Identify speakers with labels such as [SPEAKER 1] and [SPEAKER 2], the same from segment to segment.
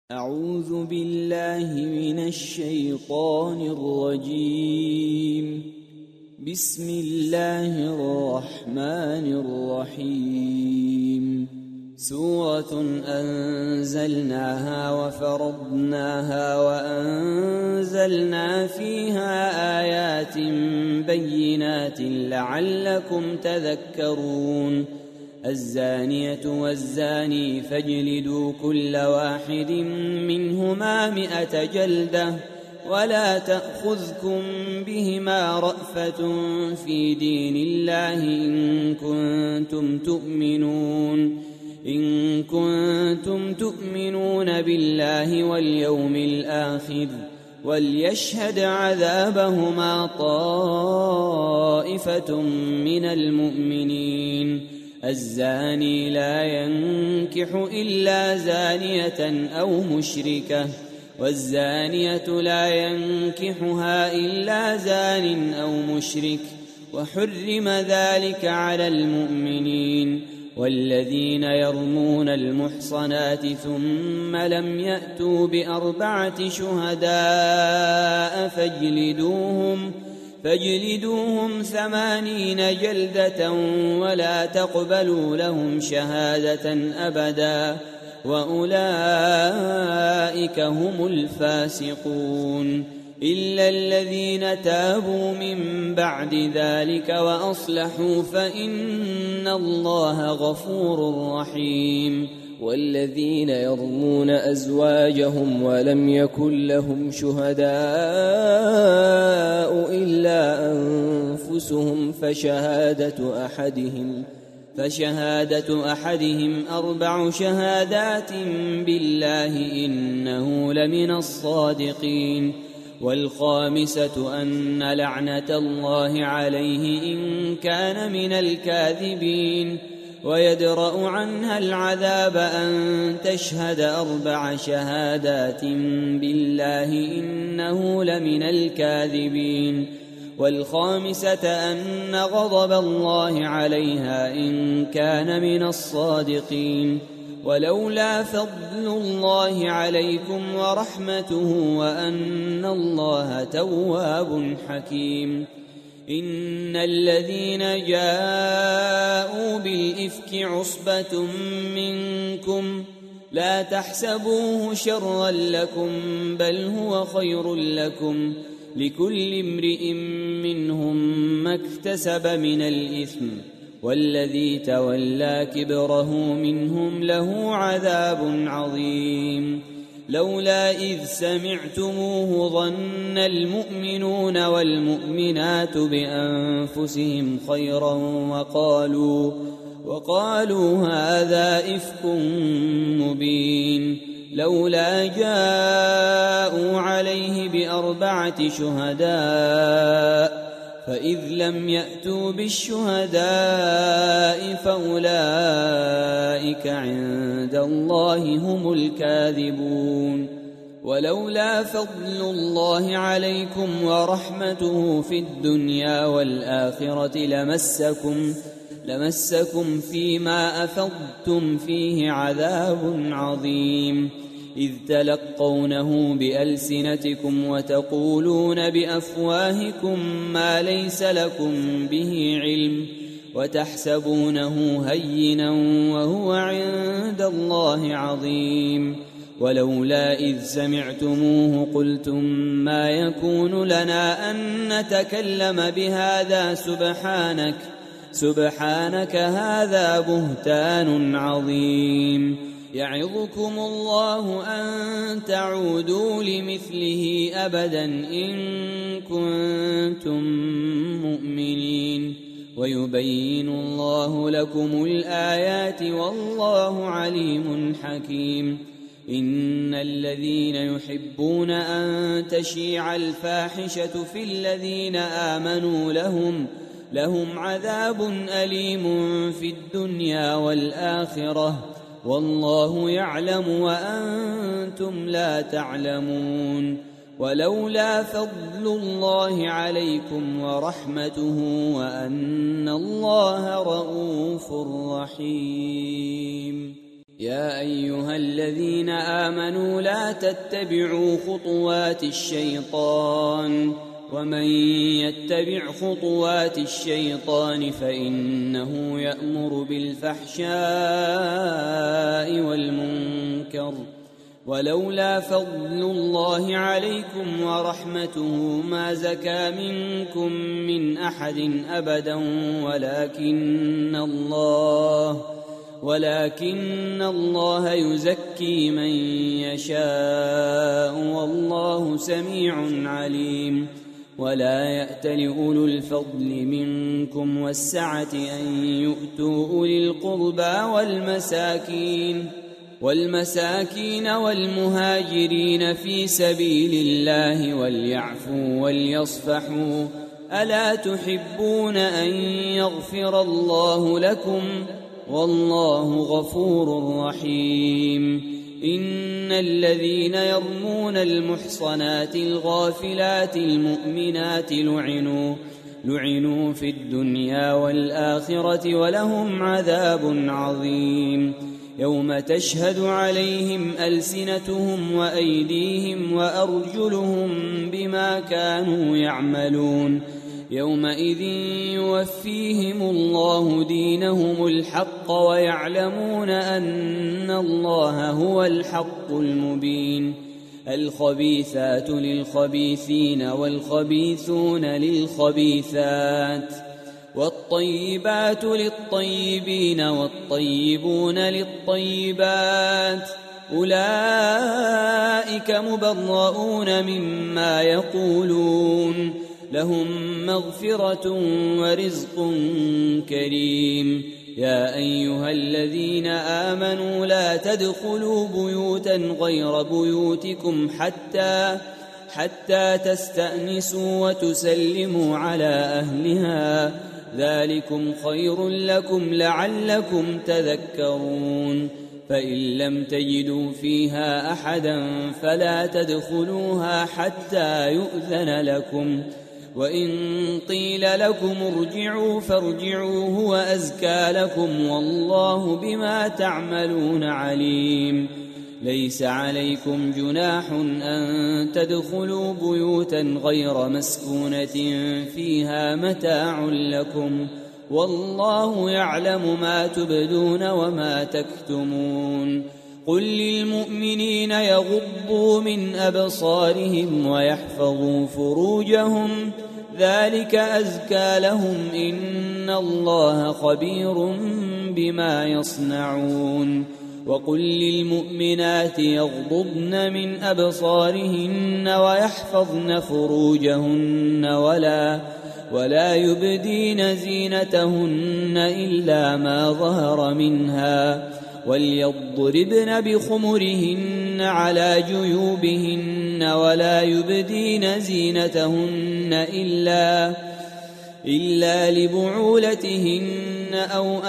[SPEAKER 1] أعوذ بالله من الشيطان الرجيم. بسم الله الرحمن الرحيم. سورة أنزلناها وفرضناها وأنزلنا فيها آيات بينات لعلكم تذكرون. الزانية والزاني فاجلدوا كل واحد منهما 100 جلدة ولا تأخذكم بهما رأفة في دين الله إن كنتم تؤمنون بالله واليوم الآخر وليشهد عذابهما طائفة من المؤمنين. الزاني لا ينكح إلا زانية أو مشركة والزانية لا ينكحها إلا زان أو مشرك وحرم ذلك على المؤمنين. والذين يرمون المحصنات ثم لم يأتوا ب4 شهداء فاجلدوهم 80 جلدة ولا تقبلوا لهم شهادة أبدا وأولئك هم الفاسقون إلا الذين تابوا من بعد ذلك وأصلحوا فإن الله غفور رحيم. والذين يرمون أزواجهم ولم يكن لهم شهداء إلا أنفسهم فشهادة أحدهم 4 شهادات بالله إنه لمن الصادقين. والخامسة أن لعنة الله عليه إن كان من الكاذبين. ويدرأ عنها العذاب أن تشهد 4 شهادات بالله إنه لمن الكاذبين. والخامسة أن غضب الله عليها إن كان من الصادقين. ولولا فضل الله عليكم ورحمته وأن الله تواب حكيم. إن الذين جاءوا بالإفك عصبة منكم لا تحسبوه شرا لكم بل هو خير لكم لكل امرئ منهم ما اكتسب من الإثم والذي تولى كبره منهم له عذاب عظيم. لولا إذ سمعتموه ظن المؤمنون والمؤمنات بأنفسهم خيرا وقالوا هذا إفك مبين. لولا جاءوا عليه ب4 شهداء فإذ لم يأتوا بالشهداء فأولئك عند الله هم الكاذبون. ولولا فضل الله عليكم ورحمته في الدنيا والآخرة لمسكم فيما أفضتم فيه عذاب عظيم. إذ تلقونه بألسنتكم وتقولون بأفواهكم ما ليس لكم به علم وتحسبونه هينا وهو عند الله عظيم. ولولا إذ سمعتموه قلتم ما يكون لنا أن نتكلم بهذا سبحانك هذا بهتان عظيم. يعظكم الله أن تعودوا لمثله أبدا إن كنتم مؤمنين. ويبين الله لكم الآيات والله عليم حكيم. إن الذين يحبون أن تشيع الفاحشة في الذين آمنوا لهم عذاب أليم في الدنيا والآخرة والله يعلم وأنتم لا تعلمون. ولولا فضل الله عليكم ورحمته وأن الله رؤوف رحيم. يا أيها الذين آمنوا لا تتبعوا خطوات الشيطان ومن يتبع خطوات الشيطان فإنه يأمر بالفحشاء والمنكر ولولا فضل الله عليكم ورحمته ما زكى منكم من أحد أبدا ولكن الله يزكي من يشاء والله سميع عليم ولا يأتل أولو الفضل منكم والسعة أن يؤتوا أولي القربى والمساكين والمهاجرين في سبيل الله وليعفوا وليصفحوا ألا تحبون أن يغفر الله لكم والله غفور رحيم إن الذين يرمون المحصنات الغافلات المؤمنات لعنوا في الدنيا والآخرة ولهم عذاب عظيم يوم تشهد عليهم ألسنتهم وأيديهم وأرجلهم بما كانوا يعملون يومئذ يوفيهم الله دينهم الحق ويعلمون أن الله هو الحق المبين الخبيثات للخبيثين والخبيثون للخبيثات والطيبات للطيبين والطيبون للطيبات أولئك مبرؤون مما يقولون لهم مغفرة ورزق كريم يا أيها الذين آمنوا لا تدخلوا بيوتا غير بيوتكم حتى تستأنسوا وتسلموا على أهلها ذلكم خير لكم لعلكم تذكرون فإن لم تجدوا فيها أحدا فلا تدخلوها حتى يؤذن لكم وإن قيل لكم ارجعوا فارجعوا هو أزكى لكم والله بما تعملون عليم ليس عليكم جناح أن تدخلوا بيوتا غير مسكونة فيها متاع لكم والله يعلم ما تبدون وما تكتمون قل للمؤمنين يغضوا من أبصارهم ويحفظوا فروجهم ذلك أزكى لهم إن الله خبير بما يصنعون وقل للمؤمنات يغضضن من أبصارهن ويحفظن فروجهن ولا يبدين زينتهن إلا ما ظهر منها وليضربن بخمرهن على جيوبهن ولا يبدين زينتهن إلا لبعولتهن أو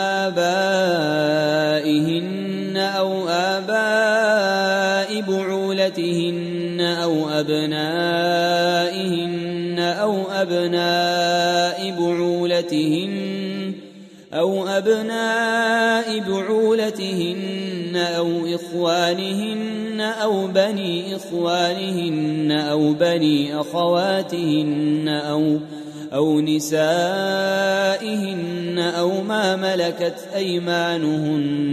[SPEAKER 1] آباء بعولتهن أو أبنائهن أو أبناء بعولتهن أو إخوانهن أو بني إخوانهن أو بني أخواتهن أو نسائهن أو ما ملكت أيمانهن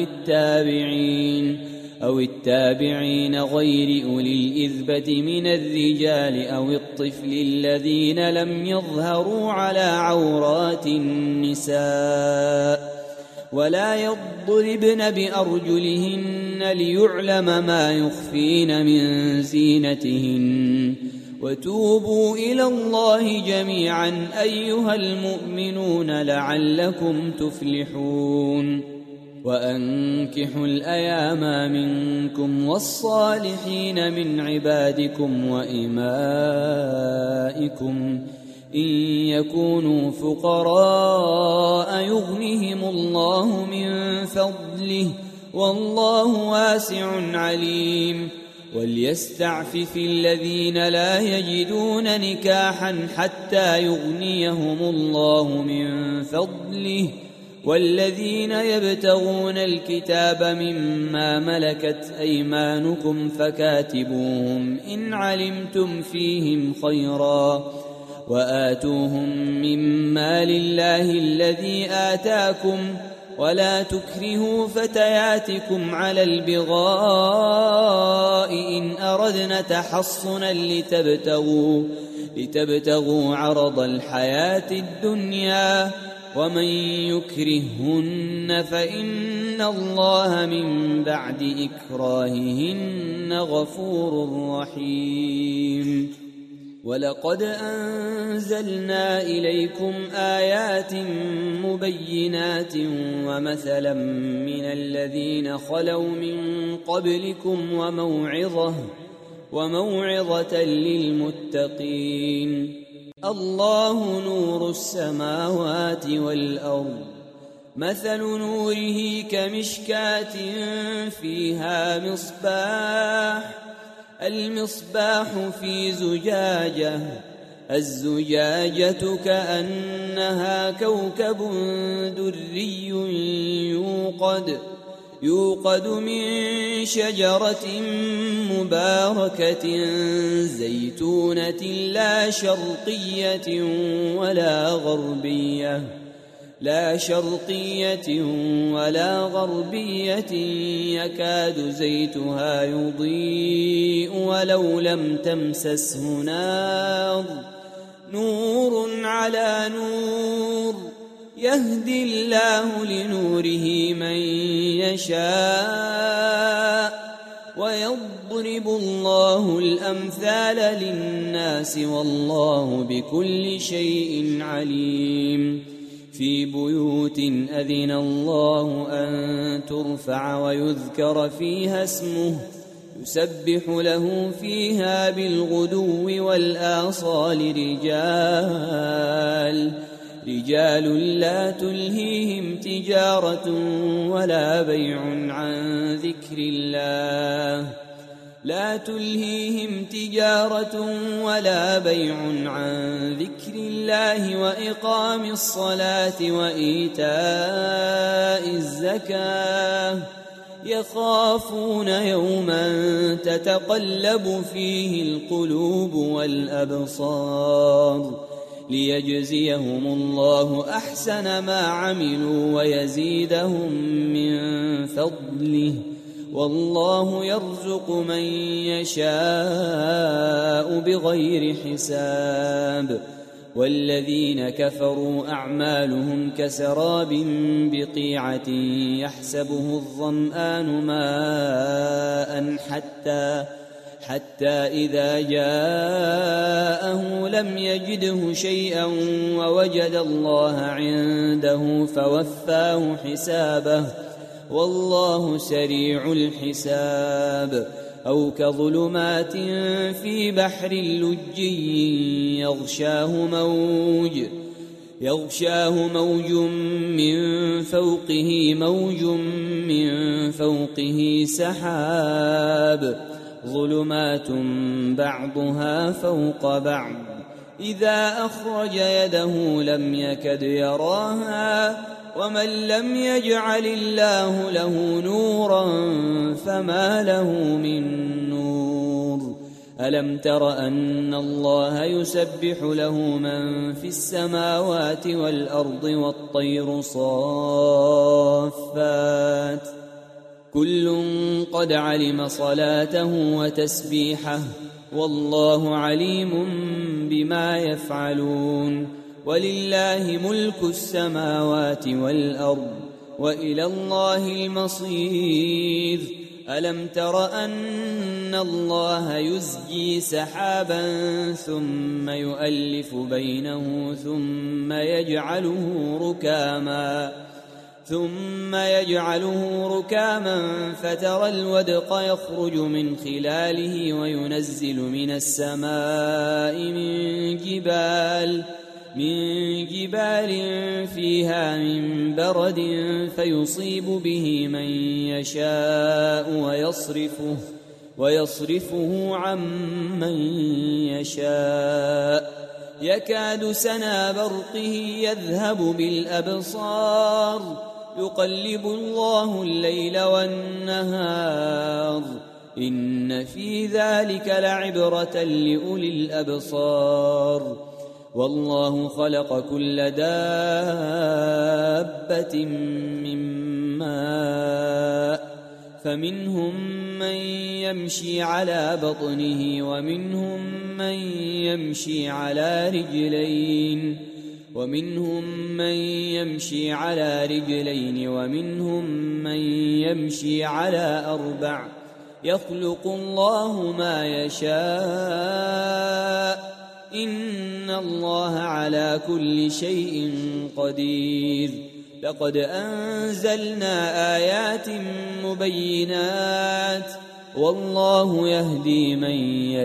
[SPEAKER 1] أو التابعين غير أولي الإذبة من الرجال أو الطفل الذين لم يظهروا على عورات النساء ولا يضربن بأرجلهن ليعلم ما يخفين من زينتهن وتوبوا إلى الله جميعا أيها المؤمنون لعلكم تفلحون وأنكحوا الأيام منكم والصالحين من عبادكم وإمائكم إن يكونوا فقراء يغنهم الله من فضله والله واسع عليم وليستعفف الذين لا يجدون نكاحا حتى يغنيهم الله من فضله والذين يبتغون الكتاب مما ملكت أيمانكم فكاتبوهم إن علمتم فيهم خيرا وآتوهم مما لله الذي آتاكم ولا تكرهوا فتياتكم على البغاء إن أردنا تحصنا لتبتغوا عرض الحياة الدنيا ومن يكرههن فإن الله من بعد إكراههن غفور رحيم. ولقد أنزلنا إليكم آيات مبينات ومثلا من الذين خلوا من قبلكم وموعظة للمتقين. الله نور السماوات والأرض مثل نوره كمشكاة فيها المصباح في زجاجة الزجاجة كأنها كوكب دري يوقد من شجرة مباركة زيتونة لا شرقية ولا غربية يكاد زيتها يضيء ولو لم تمسسه نار نور على نور يهدي الله لنوره من يشاء ويضرب الله الأمثال للناس والله بكل شيء عليم. في بيوت أذن الله أن ترفع ويذكر فيها اسمه يسبح له فيها بالغدو والآصال رجال لا تلهيهم تجارة ولا بيع عن ذكر الله وإقام الصلاة وإيتاء الزكاة يخافون يوما تتقلب فيه القلوب والأبصار ليجزيهم الله أحسن ما عملوا ويزيدهم من فضله والله يرزق من يشاء بغير حساب. والذين كفروا أعمالهم كسراب بقيعة يحسبه الظمآن ماء حتى إذا جاءه لم يجده شيئا ووجد الله عنده فوفاه حسابه والله سريع الحساب. أو كظلمات في بحر لجي يغشاه موج من فوقه سحاب ظلمات بعضها فوق بعض إذا أخرج يده لم يكد يراها ومن لم يجعل الله له نورا فما له من نور. ألم تر أن الله يسبح له من في السماوات والأرض والطير صافات كل قد علم صلاته وتسبيحه والله عليم بما يفعلون. ولله ملك السماوات والأرض وإلى الله المصير. ألم تر أن الله يزجي سحابا ثم يؤلف بينه ثم يجعله ركاما فترى الودق يخرج من خلاله وينزل من السماء من جبال فيها من برد فيصيب به من يشاء ويصرفه عن من يشاء يكاد سنا برقه يذهب بالأبصار يقلب الله الليل والنهار إن في ذلك لعبرة لأولي الأبصار والله خلق كل دابة من ماء فمنهم من يمشي على بطنه ومنهم من يمشي على رجلين ومنهم من يمشي على أربع يخلق الله ما يشاء إن الله على كل شيء قدير لقد أنزلنا آيات مبينات والله يهدي من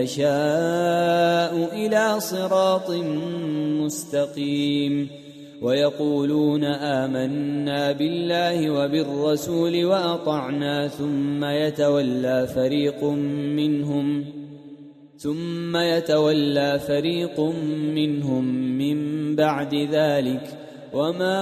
[SPEAKER 1] يشاء إلى صراط مستقيم ويقولون آمنا بالله وبالرسول وأطعنا ثم يتولى فريق منهم من بعد ذلك وما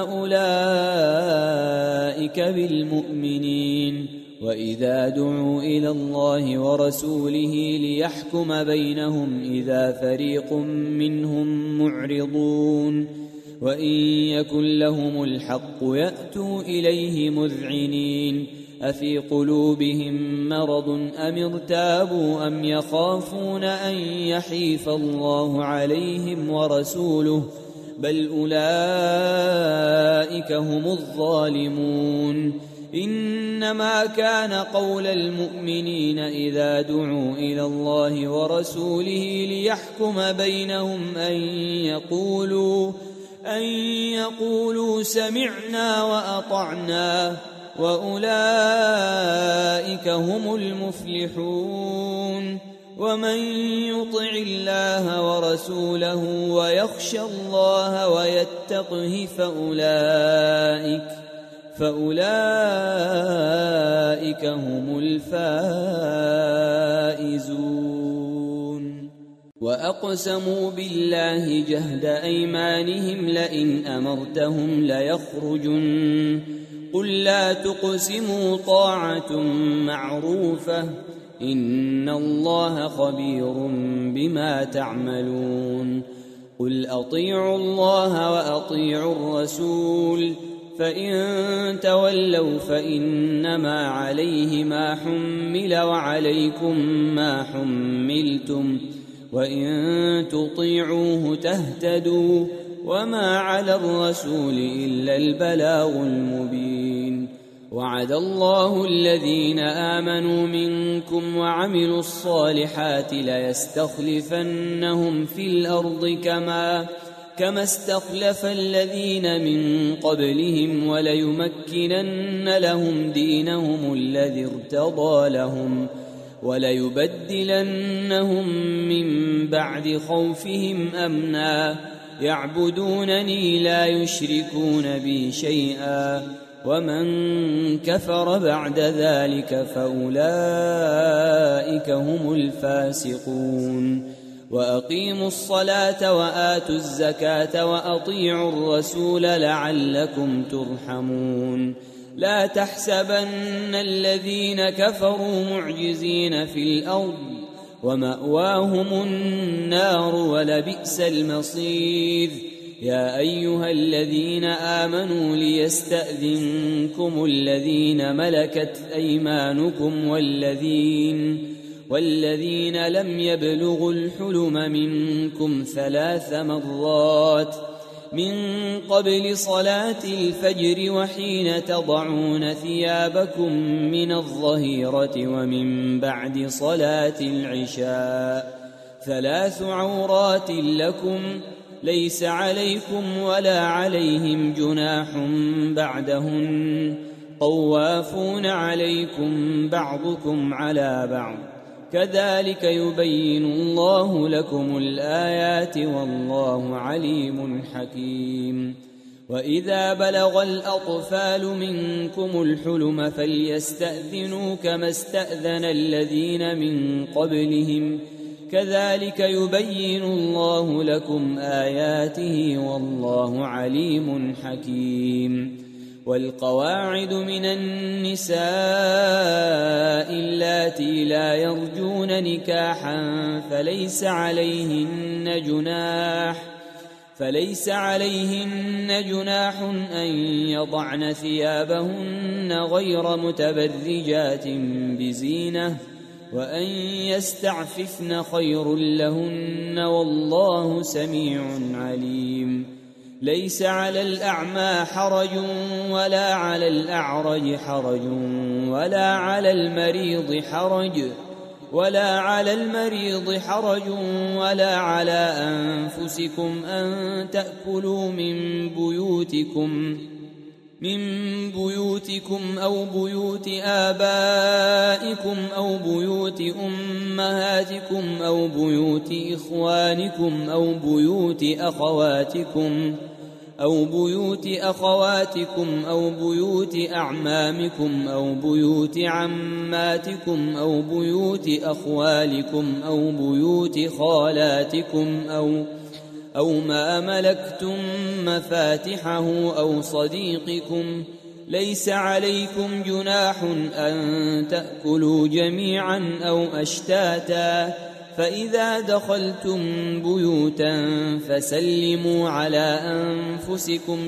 [SPEAKER 1] أولئك بالمؤمنين وإذا دعوا إلى الله ورسوله ليحكم بينهم إذا فريق منهم معرضون وإن يكن لهم الحق يأتوا إليه مذعنين أفي قلوبهم مرض أم ارتابوا أم يخافون أن يحيف الله عليهم ورسوله بل أولئك هم الظالمون إنما كان قول المؤمنين إذا دعوا إلى الله ورسوله ليحكم بينهم أن يقولوا سمعنا وأطعنا وأولئك هم المفلحون ومن يطع الله ورسوله ويخشى الله ويتقه فأولئك هم الفائزون وأقسموا بالله جهد أيمانهم لئن أمرتهم ليخرجن قل لا تقسموا طاعة معروفة إن الله خبير بما تعملون قل أطيعوا الله وأطيعوا الرسول فإن تولوا فإنما عليه ما حمل وعليكم ما حملتم وإن تطيعوه تهتدوا وما على الرسول إلا البلاغ المبين وعد الله الذين آمنوا منكم وعملوا الصالحات ليستخلفنهم في الأرض كما استخلف الذين من قبلهم وليمكنن لهم دينهم الذي ارتضى لهم وليبدلنهم من بعد خوفهم أمنا يعبدونني لا يشركون بي شيئا ومن كفر بعد ذلك فأولئك هم الفاسقون وأقيموا الصلاة وآتوا الزكاة وأطيعوا الرسول لعلكم ترحمون لا تحسبن الذين كفروا معجزين في الأرض ومأواهم النار ولبئس المصير يا أيها الذين آمنوا ليستأذنكم الذين ملكت أيمانكم والذين لم يبلغوا الحلم منكم 3 مرات من قبل صلاة الفجر وحين تضعون ثيابكم من الظهيرة ومن بعد صلاة العشاء 3 عورات لكم ليس عليكم ولا عليهم جناح بعدهن طوافون عليكم بعضكم على بعض كذلك يبين الله لكم الآيات والله عليم حكيم وإذا بلغ الأطفال منكم الحلم فليستأذنوا كما استأذن الذين من قبلهم كذلك يبين الله لكم آياته والله عليم حكيم. والقواعد من النساء اللاتي لا يرجون نكاحا فليس عليهن جناح أن يضعن ثيابهن غير متبرجات بزينة وأن يستعففن خير لهن والله سميع عليم. ليس على الأعمى حرج ولا على الأعرج حرج ولا على المريض حرج ولا على أنفسكم أن تأكلوا من بيوتكم أو بيوت آبائكم أو بيوت أمهاتكم أو بيوت إخوانكم أو بيوت أخواتكم أو بيوت أعمامكم أو بيوت عماتكم أو بيوت أخوالكم أو بيوت خالاتكم أو ما ملكتم مفاتحه أو صديقكم. ليس عليكم جناح أن تأكلوا جميعا أو أشتاتا، فإذا دخلتم بيوتا فسلموا على أنفسكم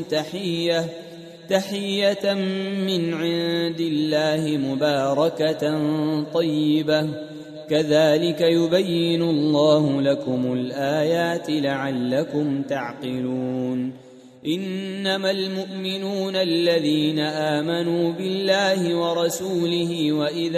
[SPEAKER 1] تحية من عند الله مباركة طيبة. كذلك يبين الله لكم الآيات لعلكم تعقلون. إنما المؤمنون الذين آمنوا بالله ورسوله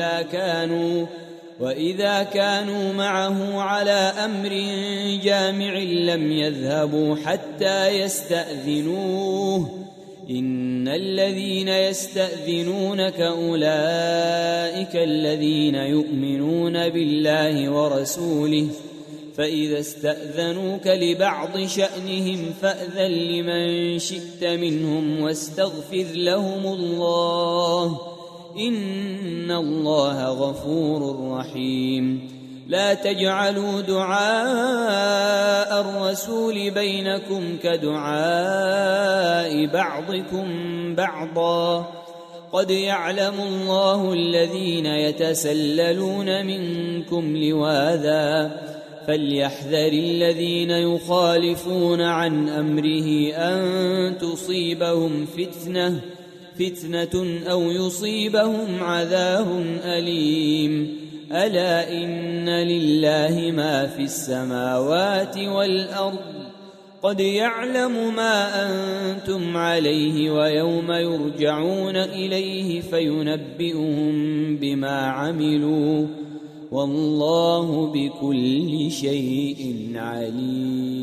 [SPEAKER 1] وإذا كانوا معه على أمر جامع لم يذهبوا حتى يستأذنوه. إن الذين يستأذنونك أولئك الذين يؤمنون بالله ورسوله، فإذا استأذنوك لبعض شأنهم فأذن لمن شئت منهم واستغفر لهم الله، إن الله غفور رحيم. لا تجعلوا دعاء الرسول بينكم كدعاء بعضكم بعضا، قد يعلم الله الذين يتسللون منكم لواذا، فليحذر الذين يخالفون عن أمره أن تصيبهم فتنة أو يصيبهم عذاب أليم. ألا إن لله ما في السماوات والأرض، قد يعلم ما أنتم عليه ويوم يرجعون إليه فينبئهم بما عملوا، والله بكل شيء عليم.